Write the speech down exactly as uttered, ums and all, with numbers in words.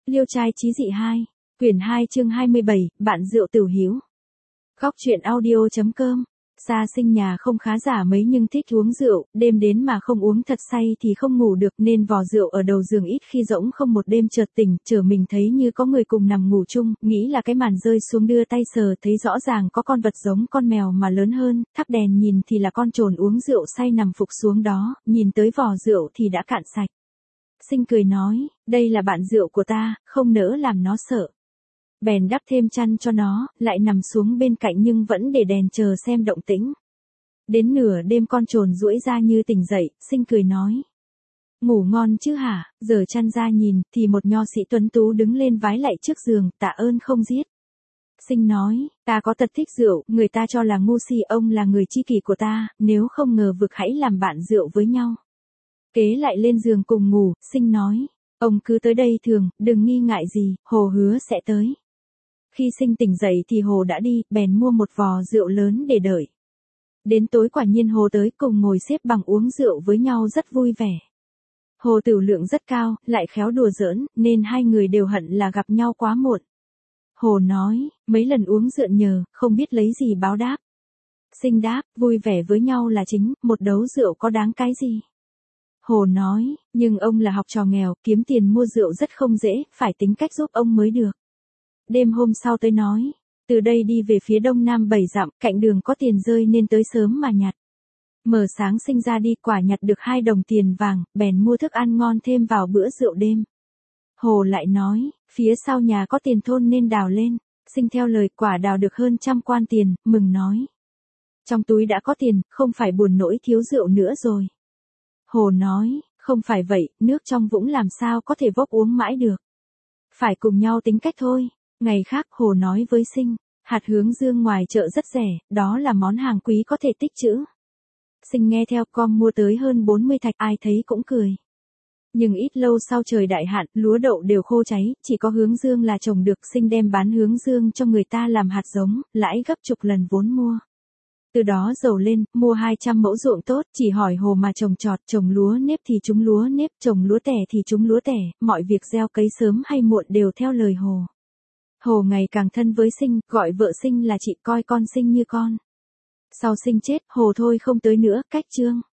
Liêu trai chí dị hai, quyển hai chương hai mươi bảy, bạn rượu Tửu Hiếu. Góc truyện audio chấm com. Sa Sinh nhà không khá giả mấy nhưng thích uống rượu, đêm đến mà không uống thật say thì không ngủ được nên vò rượu ở đầu giường ít khi rỗng không một đêm chợt tỉnh, chở mình thấy như có người cùng nằm ngủ chung, nghĩ là cái màn rơi xuống đưa tay sờ thấy rõ ràng có con vật giống con mèo mà lớn hơn, thắp đèn nhìn thì là con trồn uống rượu say nằm phục xuống đó, nhìn tới vò rượu thì đã cạn sạch. Sinh cười nói, đây là bạn rượu của ta, không nỡ làm nó sợ. Bèn đắp thêm chăn cho nó, lại nằm xuống bên cạnh nhưng vẫn để đèn chờ xem động tĩnh. Đến nửa đêm con trồn duỗi ra như tỉnh dậy, Sinh cười nói. Ngủ ngon chứ hả, giờ chăn ra nhìn, thì một nho sĩ tuấn tú đứng lên vái lạy trước giường, tạ ơn không giết. Sinh nói, ta có tật thích rượu, người ta cho là ngu si, ông là người tri kỷ của ta, nếu không ngờ vực hãy làm bạn rượu với nhau. Kế lại lên giường cùng ngủ, Sinh nói, ông cứ tới đây thường, đừng nghi ngại gì, Hồ hứa sẽ tới. Khi Sinh tỉnh dậy thì Hồ đã đi, bèn mua một vò rượu lớn để đợi. Đến tối quả nhiên Hồ tới cùng ngồi xếp bằng uống rượu với nhau rất vui vẻ. Hồ tửu lượng rất cao, lại khéo đùa giỡn, nên hai người đều hận là gặp nhau quá muộn. Hồ nói, mấy lần uống rượu nhờ, không biết lấy gì báo đáp. Sinh đáp, vui vẻ với nhau là chính, một đấu rượu có đáng cái gì. Hồ nói, nhưng ông là học trò nghèo, kiếm tiền mua rượu rất không dễ, phải tính cách giúp ông mới được. Đêm hôm sau tới nói, từ đây đi về phía đông nam bảy dặm, cạnh đường có tiền rơi nên tới sớm mà nhặt. Mở sáng Sinh ra đi quả nhặt được hai đồng tiền vàng, bèn mua thức ăn ngon thêm vào bữa rượu đêm. Hồ lại nói, phía sau nhà có tiền thôn nên đào lên. Sinh theo lời quả đào được hơn trăm quan tiền, mừng nói. Trong túi đã có tiền, không phải buồn nỗi thiếu rượu nữa rồi. Hồ nói, không phải vậy, nước trong vũng làm sao có thể vốc uống mãi được. Phải cùng nhau tính cách thôi. Ngày khác Hồ nói với Sinh, hạt hướng dương ngoài chợ rất rẻ, đó là món hàng quý có thể tích trữ. Sinh nghe theo com mua tới hơn bốn mươi thạch, ai thấy cũng cười. Nhưng ít lâu sau trời đại hạn, lúa đậu đều khô cháy, chỉ có hướng dương là trồng được. Sinh đem bán hướng dương cho người ta làm hạt giống, lãi gấp chục lần vốn mua. Từ đó giàu lên, mua hai trăm mẫu ruộng tốt, chỉ hỏi Hồ mà trồng trọt, trồng lúa nếp thì trúng lúa nếp, trồng lúa tẻ thì trúng lúa tẻ, mọi việc gieo cấy sớm hay muộn đều theo lời Hồ. Hồ ngày càng thân với Sinh, gọi vợ Sinh là chị, coi con Sinh như con. Sau Sinh chết, Hồ thôi không tới nữa, cách chương.